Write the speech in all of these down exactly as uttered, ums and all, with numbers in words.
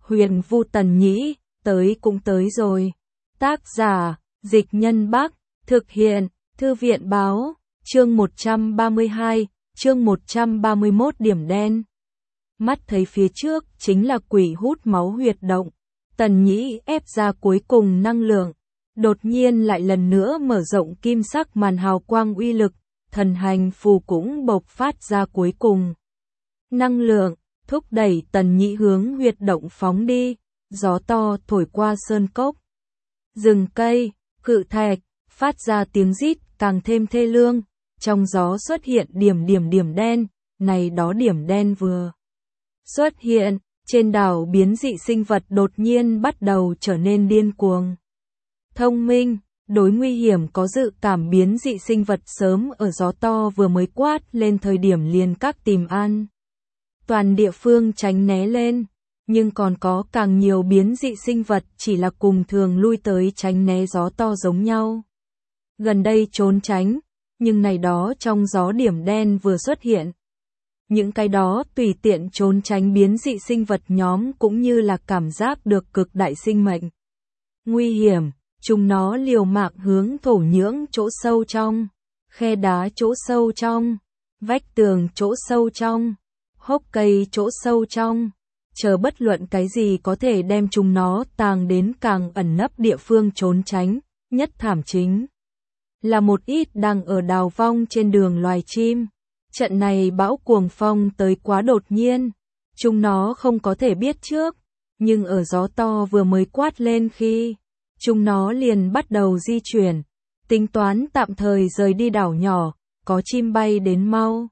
Huyền Vu Tần Nhĩ, tới cũng tới rồi. Tác giả, Dịch Nhân Bắc, thực hiện, Thư viện Báo, chương một trăm ba mươi hai, chương một trăm ba mươi mốt điểm đen. Mắt thấy phía trước chính là quỷ hút máu huyệt động. Tần Nhĩ ép ra cuối cùng năng lượng. Đột nhiên lại lần nữa mở rộng kim sắc màn hào quang uy lực, thần hành phù cũng bộc phát ra cuối cùng. Năng lượng, thúc đẩy Tần Nhĩ hướng huyệt động phóng đi, gió to thổi qua sơn cốc. Rừng cây, cự thạch, phát ra tiếng rít càng thêm thê lương, trong gió xuất hiện điểm điểm điểm đen, này đó điểm đen vừa xuất hiện, trên đảo biến dị sinh vật đột nhiên bắt đầu trở nên điên cuồng. Thông minh, đối nguy hiểm có dự cảm biến dị sinh vật sớm ở gió to vừa mới quát lên thời điểm liền các tìm ăn. Toàn địa phương tránh né lên, nhưng còn có càng nhiều biến dị sinh vật chỉ là cùng thường lui tới tránh né gió to giống nhau. Gần đây trốn tránh, nhưng này đó trong gió điểm đen vừa xuất hiện. Những cái đó tùy tiện trốn tránh biến dị sinh vật nhóm cũng như là cảm giác được cực đại sinh mệnh nguy hiểm, chúng nó liều mạng hướng thổ nhưỡng chỗ sâu trong, khe đá chỗ sâu trong, vách tường chỗ sâu trong, hốc cây chỗ sâu trong, chờ bất luận cái gì có thể đem chúng nó tàng đến càng ẩn nấp địa phương trốn tránh, nhất thảm chính là một ít đang ở đào vong trên đường loài chim. Trận này bão cuồng phong tới quá đột nhiên, chúng nó không có thể biết trước, nhưng ở gió to vừa mới quát lên khi, chúng nó liền bắt đầu di chuyển, tính toán tạm thời rời đi đảo nhỏ, có chim bay đến mau.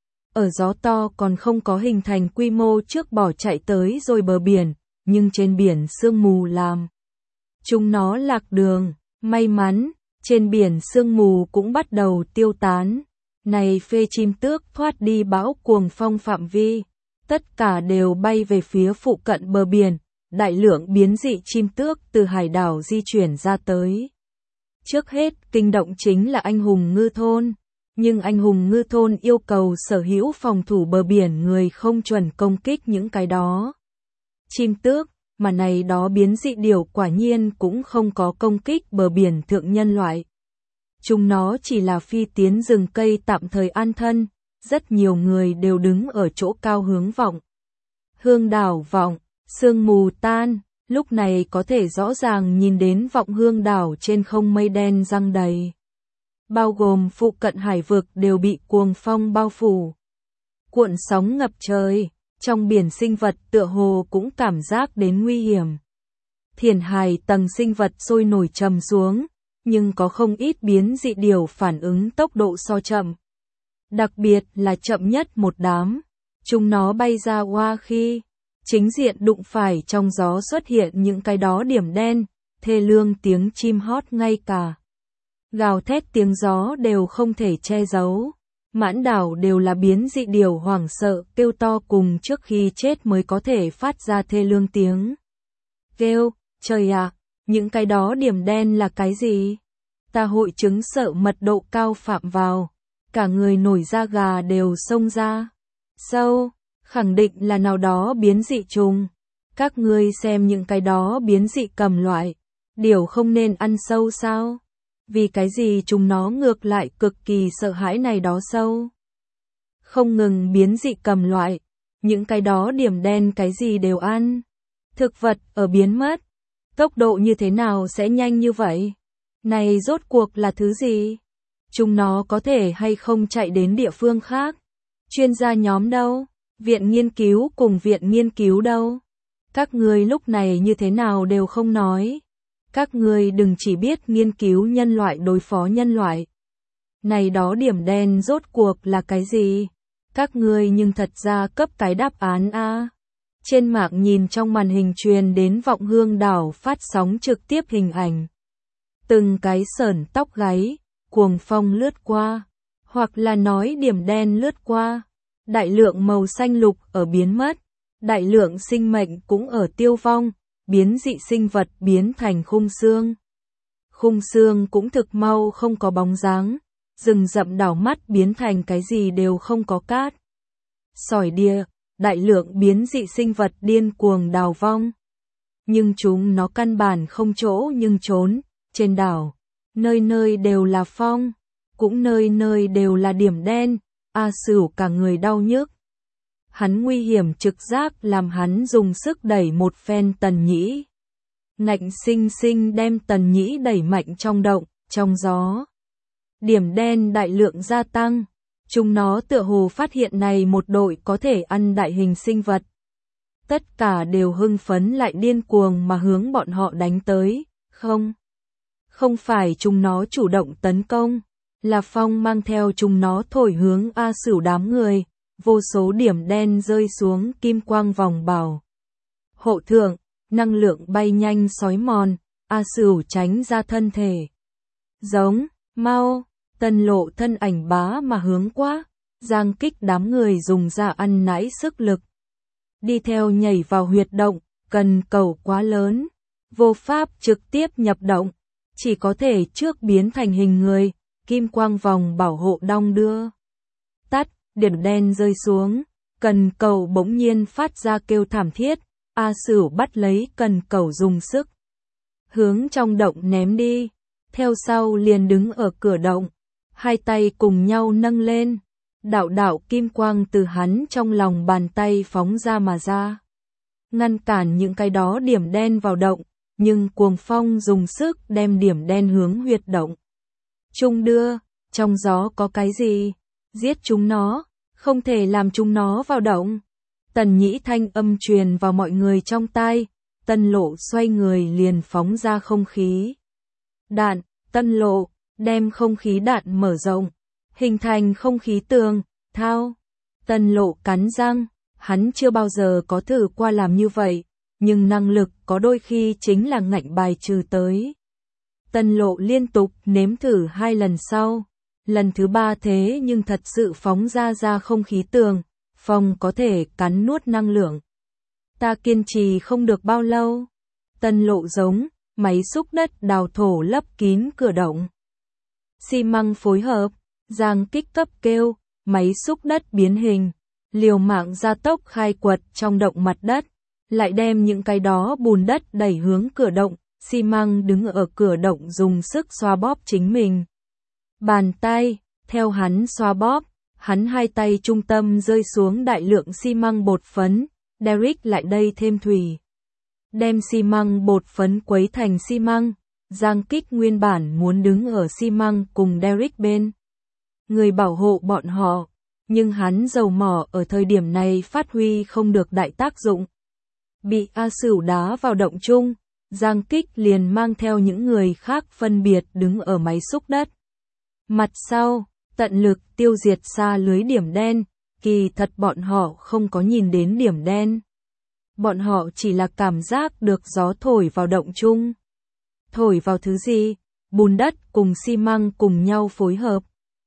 Ở gió to còn không có hình thành quy mô trước bỏ chạy tới rồi bờ biển, nhưng trên biển sương mù làm chúng nó lạc đường, may mắn, trên biển sương mù cũng bắt đầu tiêu tán. Này phê chim tước thoát đi bão cuồng phong phạm vi, tất cả đều bay về phía phụ cận bờ biển, đại lượng biến dị chim tước từ hải đảo di chuyển ra tới. Trước hết, kinh động chính là anh hùng ngư thôn, nhưng anh hùng ngư thôn yêu cầu sở hữu phòng thủ bờ biển người không chuẩn công kích những cái đó chim tước, mà này đó biến dị điểu quả nhiên cũng không có công kích bờ biển thượng nhân loại. Chúng nó chỉ là phi tiến rừng cây tạm thời an thân, rất nhiều người đều đứng ở chỗ cao hướng vọng. Hương đảo vọng, sương mù tan, lúc này có thể rõ ràng nhìn đến vọng hương đảo trên không mây đen giăng đầy. Bao gồm phụ cận hải vực đều bị cuồng phong bao phủ. Cuộn sóng ngập trời, trong biển sinh vật tựa hồ cũng cảm giác đến nguy hiểm. Thiền hài tầng sinh vật sôi nổi trầm xuống. Nhưng có không ít biến dị điểu phản ứng tốc độ so chậm. Đặc biệt là chậm nhất một đám. Chúng nó bay ra qua khi chính diện đụng phải trong gió xuất hiện những cái đó điểm đen, thê lương tiếng chim hót ngay cả. Gào thét tiếng gió đều không thể che giấu. Mãn đảo đều là biến dị điểu hoảng sợ kêu to cùng trước khi chết mới có thể phát ra thê lương tiếng kêu, trời ạ! Những cái đó điểm đen là cái gì? Ta hội chứng sợ mật độ cao phạm vào. Cả người nổi da gà đều xông ra. Sâu, khẳng định là nào đó biến dị trùng. Các ngươi xem những cái đó biến dị cầm loại. Điều không nên ăn sâu sao? Vì cái gì chúng nó ngược lại cực kỳ sợ hãi này đó sâu? Không ngừng biến dị cầm loại. Những cái đó điểm đen cái gì đều ăn. Thực vật ở biến mất. Tốc độ như thế nào sẽ nhanh như vậy? Này rốt cuộc là thứ gì? Chúng nó có thể hay không chạy đến địa phương khác? Chuyên gia nhóm đâu? Viện nghiên cứu cùng viện nghiên cứu đâu? Các ngươi lúc này như thế nào đều không nói. Các ngươi đừng chỉ biết nghiên cứu nhân loại đối phó nhân loại. Này đó điểm đen rốt cuộc là cái gì? Các ngươi nhưng thật ra cấp cái đáp án a. Trên mạng nhìn trong màn hình truyền đến vọng hương đảo phát sóng trực tiếp hình ảnh. Từng cái sởn tóc gáy, cuồng phong lướt qua, hoặc là nói điểm đen lướt qua. Đại lượng màu xanh lục ở biến mất, đại lượng sinh mệnh cũng ở tiêu vong, biến dị sinh vật biến thành khung xương. Khung xương cũng thực mau không có bóng dáng, rừng rậm đảo mắt biến thành cái gì đều không có cát. Sỏi địa, đại lượng biến dị sinh vật điên cuồng đào vong, nhưng chúng nó căn bản không chỗ nhưng trốn, trên đảo, nơi nơi đều là phong, cũng nơi nơi đều là điểm đen, A Sửu cả người đau nhức. Hắn nguy hiểm trực giác làm hắn dùng sức đẩy một phen Tần Nhĩ. Ngạnh sinh sinh đem Tần Nhĩ đẩy mạnh trong động, trong gió. Điểm đen đại lượng gia tăng. Chúng nó tựa hồ phát hiện này một đội có thể ăn đại hình sinh vật. Tất cả đều hưng phấn lại điên cuồng mà hướng bọn họ đánh tới, không. Không phải chúng nó chủ động tấn công, là phong mang theo chúng nó thổi hướng A Sửu đám người, vô số điểm đen rơi xuống kim quang vòng bảo. Hộ thượng, năng lượng bay nhanh xói mòn, A Sửu tránh ra thân thể. Giống, mau, Tần Lộ thân ảnh bá mà hướng quá, Giang Kích đám người dùng ra ăn nãi sức lực. Đi theo nhảy vào huyệt động, cần cầu quá lớn, vô pháp trực tiếp nhập động, chỉ có thể trước biến thành hình người, kim quang vòng bảo hộ đong đưa. Tắt, điểm đen rơi xuống, cần cầu bỗng nhiên phát ra kêu thảm thiết, A Sửu bắt lấy cần cầu dùng sức. Hướng trong động ném đi, theo sau liền đứng ở cửa động, hai tay cùng nhau nâng lên. Đạo đạo kim quang từ hắn trong lòng bàn tay phóng ra mà ra. Ngăn cản những cái đó điểm đen vào động, nhưng cuồng phong dùng sức đem điểm đen hướng huyệt động. Trung đưa, trong gió có cái gì? Giết chúng nó, không thể làm chúng nó vào động. Tần Nhĩ thanh âm truyền vào mọi người trong tai, Tân Lộ xoay người liền phóng ra không khí. Đạn, Tân Lộ, đem không khí đạn mở rộng. Hình thành không khí tường, thao. Tần Lộ cắn răng, hắn chưa bao giờ có thử qua làm như vậy, nhưng năng lực có đôi khi chính là ngạnh bài trừ tới. Tần Lộ liên tục nếm thử hai lần sau, lần thứ ba thế nhưng thật sự phóng ra ra không khí tường, phong có thể cắn nuốt năng lượng. Ta kiên trì không được bao lâu. Tần Lộ giống, máy xúc đất đào thổ lấp kín cửa động. Xi măng phối hợp. Giang Kích cấp kêu, máy xúc đất biến hình, liều mạng gia tốc khai quật trong động mặt đất, lại đem những cái đó bùn đất đẩy hướng cửa động, xi măng đứng ở cửa động dùng sức xoa bóp chính mình. Bàn tay, theo hắn xoa bóp, hắn hai tay trung tâm rơi xuống đại lượng xi măng bột phấn, Derrick lại đây thêm thủy. Đem xi măng bột phấn quấy thành xi măng, Giang Kích nguyên bản muốn đứng ở xi măng cùng Derrick bên. Người bảo hộ bọn họ, nhưng hắn dầu mỏ ở thời điểm này phát huy không được đại tác dụng. Bị A Sửu đá vào động chung, Giang Kích liền mang theo những người khác phân biệt đứng ở máy xúc đất. Mặt sau, tận lực tiêu diệt xa lưới điểm đen, kỳ thật bọn họ không có nhìn đến điểm đen. Bọn họ chỉ là cảm giác được gió thổi vào động chung. Thổi vào thứ gì? Bùn đất cùng xi măng cùng nhau phối hợp.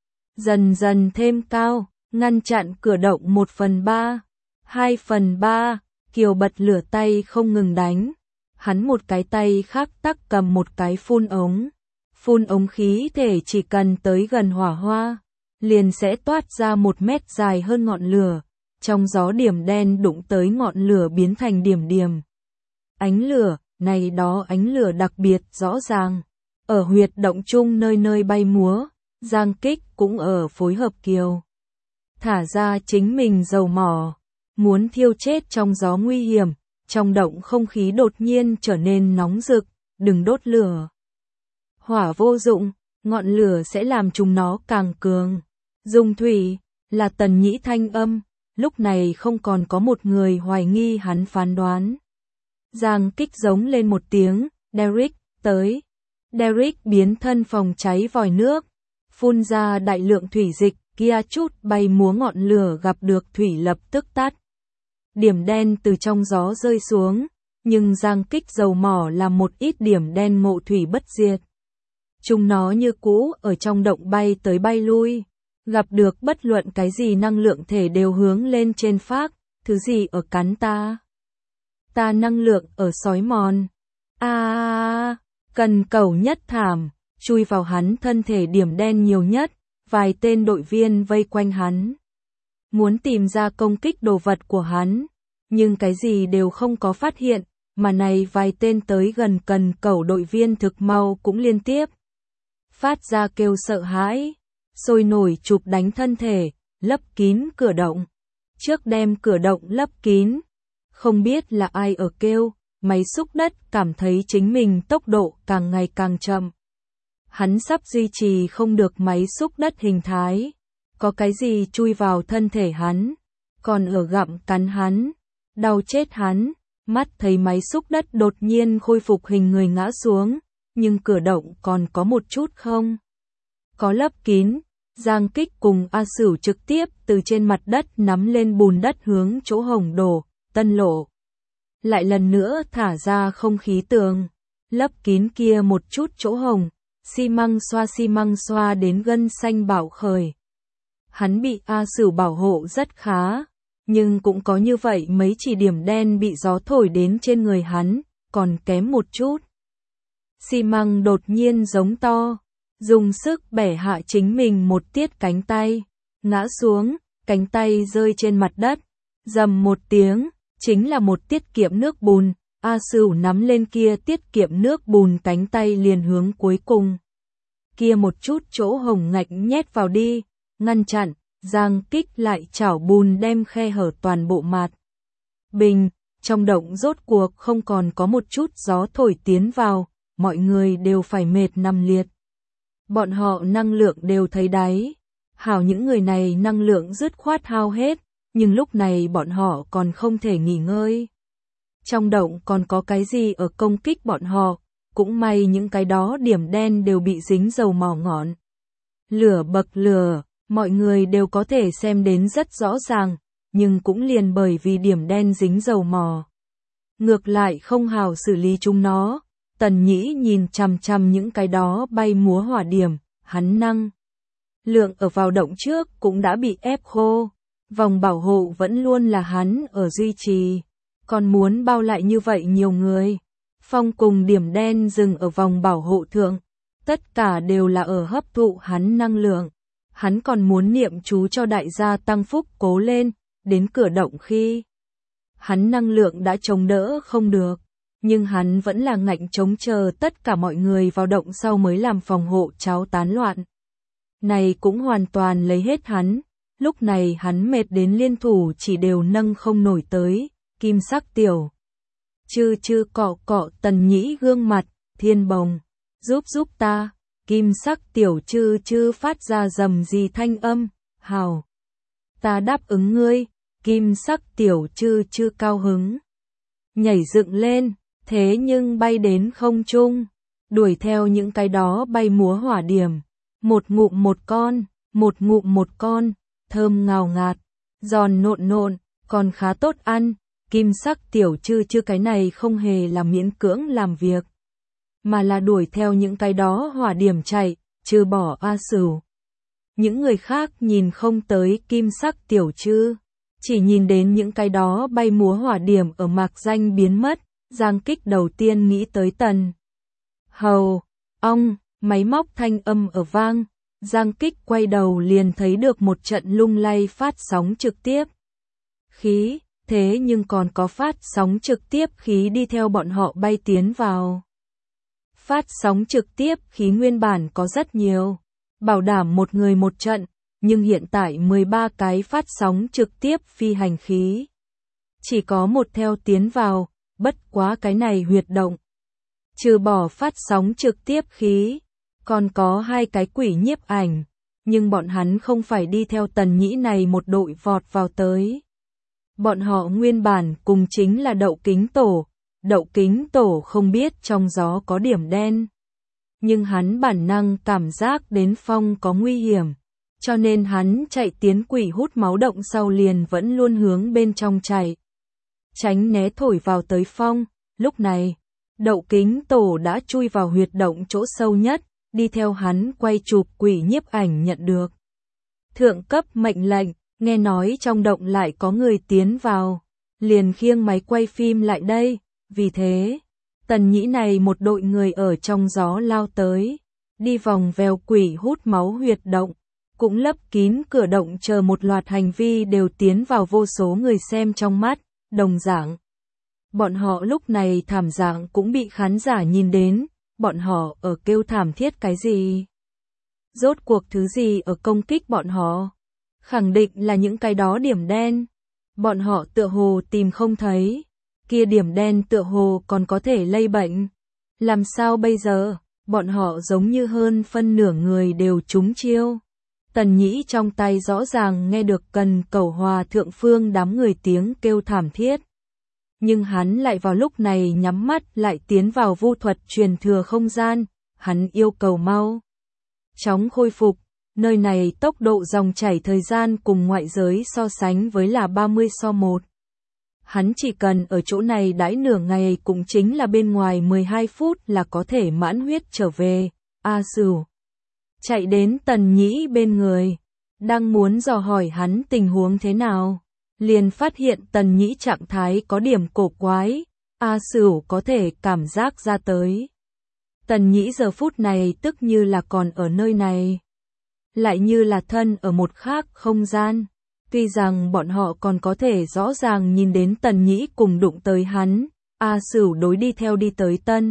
Dần dần thêm cao, ngăn chặn cửa động một phần ba, hai phần ba, Kiều bật lửa tay không ngừng đánh. Hắn một cái tay khác tắc cầm một cái phun ống. Phun ống khí thể chỉ cần tới gần hỏa hoa, liền sẽ toát ra một mét dài hơn ngọn lửa. Trong gió điểm đen đụng tới ngọn lửa biến thành điểm điểm. Ánh lửa, này đó ánh lửa đặc biệt rõ ràng. Ở huyệt động chung nơi nơi bay múa. Giang Kích cũng ở phối hợp Kiều. Thả ra chính mình dầu mỏ, muốn thiêu chết trong gió nguy hiểm, trong động không khí đột nhiên trở nên nóng rực, đừng đốt lửa. Hỏa vô dụng, ngọn lửa sẽ làm chúng nó càng cường. Dùng thủy, là Tần Nhĩ thanh âm, lúc này không còn có một người hoài nghi hắn phán đoán. Giang Kích giống lên một tiếng, Derrick, tới. Derrick biến thân phòng cháy vòi nước. Phun ra đại lượng thủy dịch, kia chút bay múa ngọn lửa gặp được thủy lập tức tắt. Điểm đen từ trong gió rơi xuống, nhưng Giang Kích dầu mỏ làm một ít điểm đen ngộ thủy bất diệt. Chúng nó như cũ ở trong động bay tới bay lui, gặp được bất luận cái gì năng lượng thể đều hướng lên trên phác, thứ gì ở cắn ta. Ta năng lượng ở sói mòn. A à, cần cầu nhất thảm. Chui vào hắn thân thể điểm đen nhiều nhất, vài tên đội viên vây quanh hắn. Muốn tìm ra công kích đồ vật của hắn, nhưng cái gì đều không có phát hiện, mà này vài tên tới gần cần cẩu đội viên thực mau cũng liên tiếp phát ra kêu sợ hãi, sôi nổi chụp đánh thân thể, lấp kín cửa động. Trước đem cửa động lấp kín, không biết là ai ở kêu, máy xúc đất cảm thấy chính mình tốc độ càng ngày càng chậm. Hắn sắp duy trì không được máy xúc đất hình thái, có cái gì chui vào thân thể hắn, còn ở gặm cắn hắn, đau chết hắn, mắt thấy máy xúc đất đột nhiên khôi phục hình người ngã xuống, nhưng cửa động còn có một chút không có lấp kín. Giang Kích cùng A Sửu trực tiếp từ trên mặt đất nắm lên bùn đất hướng chỗ hổng đổ, tân lộ. Lại lần nữa thả ra không khí tường, lấp kín kia một chút chỗ hổng, xi măng xoa xi măng xoa đến gân xanh bạo khởi. Hắn bị A Sửu bảo hộ rất khá, nhưng cũng có như vậy mấy chỉ điểm đen bị gió thổi đến trên người hắn, còn kém một chút. Xi măng đột nhiên giống to, dùng sức bẻ hạ chính mình một tiết cánh tay, ngã xuống, cánh tay rơi trên mặt đất, rầm một tiếng, chính là một tiết kiệm nước bùn. A Sửu nắm lên kia tiết kiệm nước bùn cánh tay liền hướng cuối cùng kia một chút chỗ hổng ngạch nhét vào đi, ngăn chặn. Giang Kích lại chảo bùn đem khe hở toàn bộ mặt. Bình, trong động rốt cuộc không còn có một chút gió thổi tiến vào, mọi người đều phải mệt nằm liệt. Bọn họ năng lượng đều thấy đáy. Hảo những người này năng lượng dứt khoát hao hết, nhưng lúc này bọn họ còn không thể nghỉ ngơi. Trong động còn có cái gì ở công kích bọn họ, cũng may những cái đó điểm đen đều bị dính dầu mỏ ngọn. Lửa bậc lửa, mọi người đều có thể xem đến rất rõ ràng, nhưng cũng liền bởi vì điểm đen dính dầu mỏ. Ngược lại không hào xử lý chúng nó. Tần Nhĩ nhìn chằm chằm những cái đó bay múa hỏa điểm, hắn năng lượng ở vào động trước cũng đã bị ép khô, vòng bảo hộ vẫn luôn là hắn ở duy trì, còn muốn bao lại như vậy nhiều người. Phong cùng điểm đen dừng ở vòng bảo hộ thượng, tất cả đều là ở hấp thụ hắn năng lượng. Hắn còn muốn niệm chú cho đại gia tăng phúc cố lên, đến cửa động khi hắn năng lượng đã chống đỡ không được. Nhưng hắn vẫn là ngạnh chống chờ tất cả mọi người vào động sau mới làm phòng hộ cháo tán loạn. Này cũng hoàn toàn lấy hết hắn, lúc này hắn mệt đến liên thủ chỉ đều nâng không nổi tới, kim sắc tiểu. Chư chư cọ cọ Tần Nhĩ gương mặt, Thiên Bồng, giúp giúp ta, kim sắc tiểu chư chư phát ra rầm gì thanh âm, hào. Ta đáp ứng ngươi, kim sắc tiểu chư chư cao hứng. Nhảy dựng lên. Thế nhưng bay đến không trung, đuổi theo những cái đó bay múa hỏa điểm, một ngụm một con, một ngụm một con, thơm ngào ngạt, giòn nộn nộn, còn khá tốt ăn. Kim sắc tiểu chư chư cái này không hề là miễn cưỡng làm việc, mà là đuổi theo những cái đó hỏa điểm chạy, trừ bỏ A Sửu. Những người khác nhìn không tới kim sắc tiểu chư, chỉ nhìn đến những cái đó bay múa hỏa điểm ở mạc danh biến mất. Giang Kích đầu tiên nghĩ tới Tần Hầu, ong, máy móc thanh âm ở vang. Giang Kích quay đầu liền thấy được một trận lung lay phát sóng trực tiếp khí, thế nhưng còn có phát sóng trực tiếp khí đi theo bọn họ bay tiến vào. Phát sóng trực tiếp khí nguyên bản có rất nhiều, bảo đảm một người một trận, nhưng hiện tại mười ba cái phát sóng trực tiếp phi hành khí. Chỉ có một theo tiến vào. Bất quá cái này huyệt động, trừ bỏ phát sóng trực tiếp khí, còn có hai cái quỷ nhiếp ảnh, nhưng bọn hắn không phải đi theo Tần Nhĩ này một đội vọt vào tới. Bọn họ nguyên bản cùng chính là Đậu Kính Tổ, Đậu Kính Tổ không biết trong gió có điểm đen, nhưng hắn bản năng cảm giác đến phong có nguy hiểm, cho nên hắn chạy tiến quỷ hút máu động sau liền vẫn luôn hướng bên trong chạy. Tránh né thổi vào tới phong, lúc này, Đậu Kính Tổ đã chui vào huyệt động chỗ sâu nhất, đi theo hắn quay chụp quỷ nhiếp ảnh nhận được. Thượng cấp mệnh lệnh, nghe nói trong động lại có người tiến vào, liền khiêng máy quay phim lại đây, vì thế, Tần Nhĩ này một đội người ở trong gió lao tới, đi vòng vèo quỷ hút máu huyệt động, cũng lấp kín cửa động chờ một loạt hành vi đều tiến vào vô số người xem trong mắt. Đồng dạng, Bọn họ lúc này thảm dạng cũng bị khán giả nhìn đến, bọn họ ở kêu thảm thiết cái gì? Rốt cuộc thứ gì ở công kích bọn họ? Khẳng định là những cái đó điểm đen. Bọn họ tựa hồ tìm không thấy. Kia điểm đen tựa hồ còn có thể lây bệnh. Làm sao bây giờ? Bọn họ giống như hơn phân nửa người đều trúng chiêu. Tần Nhĩ trong tay rõ ràng nghe được cần cầu hòa thượng phương đám người tiếng kêu thảm thiết. Nhưng hắn lại vào lúc này nhắm mắt lại tiến vào vu thuật truyền thừa không gian, hắn yêu cầu mau chóng khôi phục, nơi này tốc độ dòng chảy thời gian cùng ngoại giới so sánh với là ba mươi so một. Hắn chỉ cần ở chỗ này đãi nửa ngày cũng chính là bên ngoài mười hai phút là có thể mãn huyết trở về. A Sửu chạy đến Tần Nhĩ bên người, đang muốn dò hỏi hắn tình huống thế nào, liền phát hiện Tần Nhĩ trạng thái có điểm cổ quái, A Sửu có thể cảm giác ra tới. Tần Nhĩ giờ phút này tức như là còn ở nơi này, lại như là thân ở một khác không gian. Tuy rằng bọn họ còn có thể rõ ràng nhìn đến Tần Nhĩ cùng đụng tới hắn, A Sửu đối đi theo đi tới Tân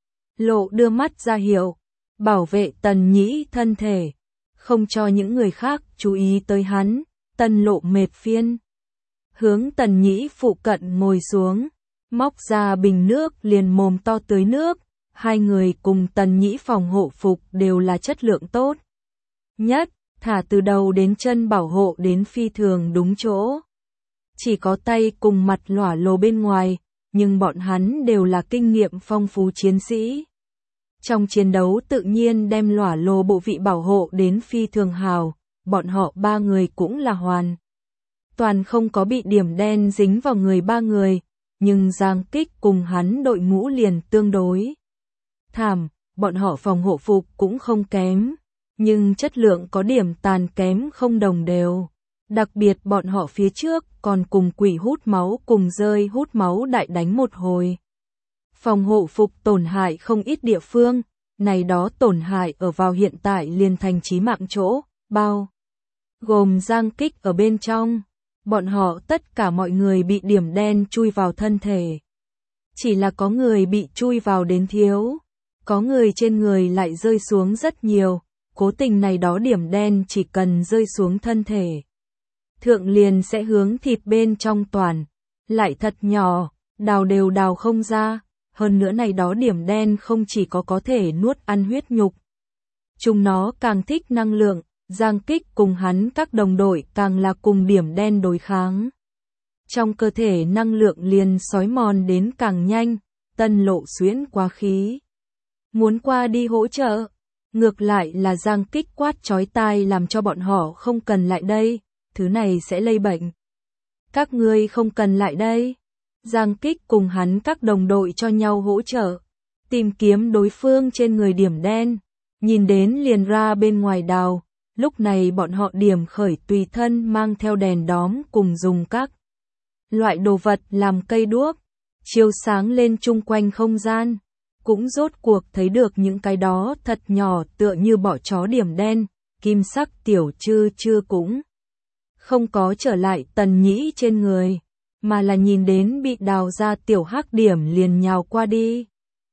Lộ đưa mắt ra hiệu, bảo vệ Tần Nhĩ thân thể, không cho những người khác chú ý tới hắn. Tân Lộ mệt phiên, hướng Tần Nhĩ phụ cận ngồi xuống, móc ra bình nước liền mồm to tưới nước. Hai người cùng Tần Nhĩ phòng hộ phục đều là chất lượng tốt nhất, thả từ đầu đến chân bảo hộ đến phi thường đúng chỗ. Chỉ có tay cùng mặt lỏa lồ bên ngoài, nhưng bọn hắn đều là kinh nghiệm phong phú chiến sĩ. Trong chiến đấu tự nhiên đem lỏa lồ bộ vị bảo hộ đến phi thường hào, bọn họ ba người cũng là hoàn toàn không có bị điểm đen dính vào người ba người, nhưng Giang Kích cùng hắn đội ngũ liền tương đối thảm, bọn họ phòng hộ phục cũng không kém, nhưng chất lượng có điểm tàn kém không đồng đều. Đặc biệt bọn họ phía trước còn cùng quỷ hút máu cùng rơi hút máu đại đánh một hồi. Phòng hộ phục tổn hại không ít địa phương, này đó tổn hại ở vào hiện tại liền thành chí mạng chỗ, bao gồm Giang Kích ở bên trong. Bọn họ tất cả mọi người bị điểm đen chui vào thân thể. Chỉ là có người bị chui vào đến thiếu, có người trên người lại rơi xuống rất nhiều, cố tình này đó điểm đen chỉ cần rơi xuống thân thể thượng liền sẽ hướng thịt bên trong toàn, lại thật nhỏ, đào đều đào không ra, hơn nữa này đó điểm đen không chỉ có có thể nuốt ăn huyết nhục. Chúng nó càng thích năng lượng, Giang Kích cùng hắn các đồng đội càng là cùng điểm đen đối kháng. Trong cơ thể năng lượng liền xói mòn đến càng nhanh, Tân Lộ xuyễn quá khí. Muốn qua đi hỗ trợ, ngược lại là Giang Kích quát chói tai làm cho bọn họ không cần lại đây, thứ này sẽ lây bệnh. Các ngươi không cần lại đây. Giang Kích cùng hắn các đồng đội cho nhau hỗ trợ, tìm kiếm đối phương trên người điểm đen, nhìn đến liền ra bên ngoài đào, lúc này bọn họ điểm khởi tùy thân mang theo đèn đóm cùng dùng các loại đồ vật làm cây đuốc, chiếu sáng lên chung quanh không gian, cũng rốt cuộc thấy được những cái đó thật nhỏ tựa như bọ chó điểm đen, kim sắc tiểu chư chư cũng không có trở lại Tần Nhĩ trên người, mà là nhìn đến bị đào ra tiểu hắc điểm liền nhào qua đi.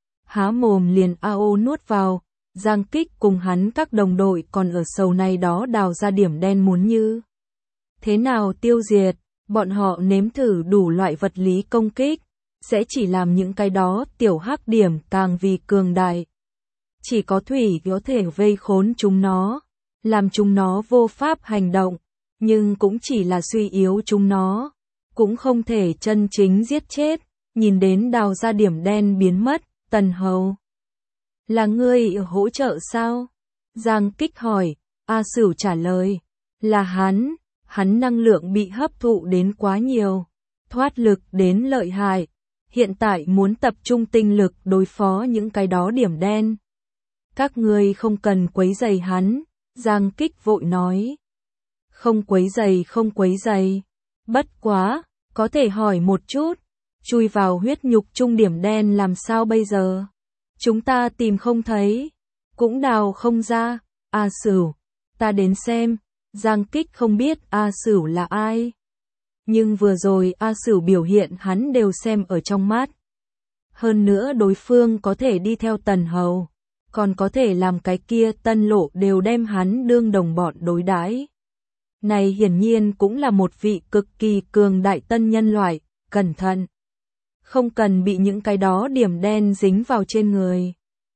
Há mồm liền a ô nuốt vào, Giang Kích cùng hắn các đồng đội còn ở sầu này đó đào ra điểm đen muốn như thế nào tiêu diệt, bọn họ nếm thử đủ loại vật lý công kích, sẽ chỉ làm những cái đó tiểu hắc điểm càng vì cường đại. Chỉ có thủy có thể vây khốn chúng nó, làm chúng nó vô pháp hành động, nhưng cũng chỉ là suy yếu chúng nó, cũng không thể chân chính giết chết. Nhìn đến đào ra điểm đen biến mất, Tần Hầu, là ngươi hỗ trợ sao? Giang Kích hỏi, A Sửu trả lời, là hắn, hắn năng lượng bị hấp thụ đến quá nhiều, thoát lực đến lợi hại, hiện tại muốn tập trung tinh lực đối phó những cái đó điểm đen. Các ngươi không cần quấy rầy hắn, Giang Kích vội nói. Không quấy rầy không quấy rầy, bất quá, có thể hỏi một chút, chui vào huyết nhục trung điểm đen làm sao bây giờ? Chúng ta tìm không thấy, cũng đào không ra. A Sửu, ta đến xem. Giang Kích không biết A Sửu là ai, Nhưng vừa rồi A Sửu biểu hiện hắn đều xem ở trong mắt. Hơn nữa đối phương có thể đi theo Tần Hầu, còn có thể làm cái kia Tân Lộ đều đem hắn đương đồng bọn đối đãi. Này hiển nhiên cũng là một vị cực kỳ cường đại tân nhân loại, cẩn thận. Không cần bị những cái đó điểm đen dính vào trên người.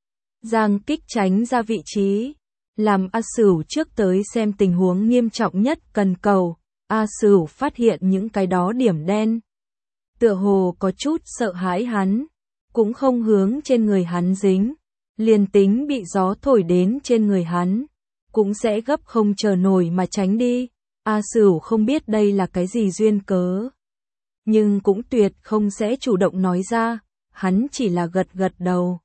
Giang Kích tránh ra vị trí, làm A Sửu trước tới xem tình huống nghiêm trọng nhất cần cầu. A Sửu phát hiện những cái đó điểm đen. Tựa hồ có chút sợ hãi hắn, cũng không hướng trên người hắn dính. Liền tính bị gió thổi đến trên người hắn, cũng sẽ gấp không chờ nổi mà tránh đi. A Sửu không biết đây là cái gì duyên cớ, nhưng cũng tuyệt không sẽ chủ động nói ra, hắn chỉ là gật gật đầu.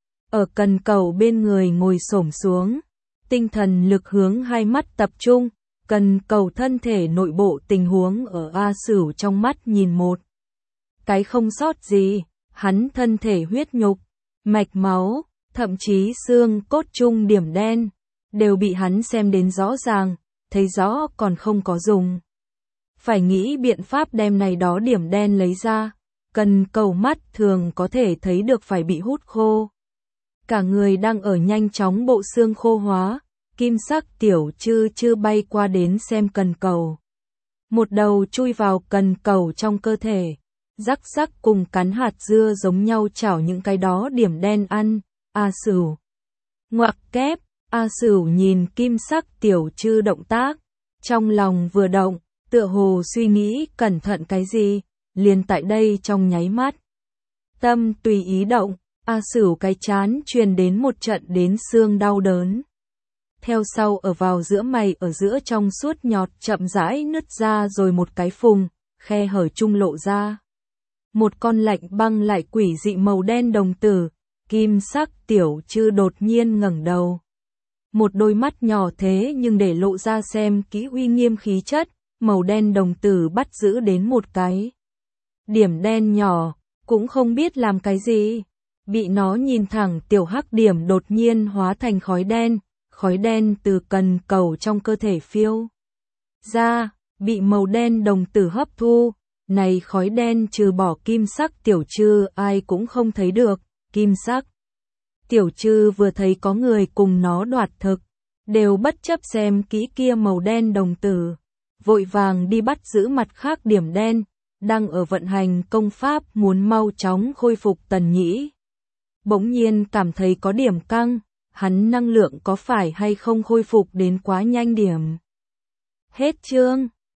Ở cần cầu bên người ngồi xổm xuống, tinh thần lực hướng hai mắt tập trung, cần cầu thân thể nội bộ tình huống ở A Sửu trong mắt nhìn một cái không sót gì, hắn thân thể huyết nhục, mạch máu, thậm chí xương cốt chung điểm đen, đều bị hắn xem đến rõ ràng, thấy rõ còn không có dùng. Phải nghĩ biện pháp đem này đó điểm đen lấy ra, cần cầu mắt thường có thể thấy được phải bị hút khô. Cả người đang ở nhanh chóng bộ xương khô hóa, kim sắc tiểu chư chư bay qua đến xem cần cầu. Một đầu chui vào cần cầu trong cơ thể, rắc rắc cùng cắn hạt dưa giống nhau chảo những cái đó điểm đen ăn. A Sửu ngoặc kép, A Sửu nhìn kim sắc tiểu chư động tác, trong lòng vừa động, tựa hồ suy nghĩ cẩn thận cái gì, liền tại đây trong nháy mắt. Tâm tùy ý động, A Sửu cái chán truyền đến một trận đến xương đau đớn. Theo sau ở vào giữa mày ở giữa trong suốt nhọt chậm rãi nứt ra rồi một cái phùng, khe hở trung lộ ra. Một con lạnh băng lại quỷ dị màu đen đồng tử, kim sắc tiểu chư đột nhiên ngẩng đầu. Một đôi mắt nhỏ thế nhưng để lộ ra xem kỹ uy nghiêm khí chất, màu đen đồng tử bắt giữ đến một cái. Điểm đen nhỏ, cũng không biết làm cái gì. Bị nó nhìn thẳng tiểu hắc điểm đột nhiên hóa thành khói đen, khói đen từ cần cầu trong cơ thể phiêu ra, bị màu đen đồng tử hấp thu. Này khói đen trừ bỏ kim sắc tiểu chư ai cũng không thấy được, kim sắc. Tiểu chư vừa thấy có người cùng nó đoạt thực, đều bất chấp xem kỹ kia màu đen đồng tử, vội vàng đi bắt giữ mặt khác điểm đen, đang ở vận hành công pháp muốn mau chóng khôi phục Tần Nhĩ. Bỗng nhiên cảm thấy có điểm căng, hắn năng lượng có phải hay không khôi phục đến quá nhanh điểm. Hết chương.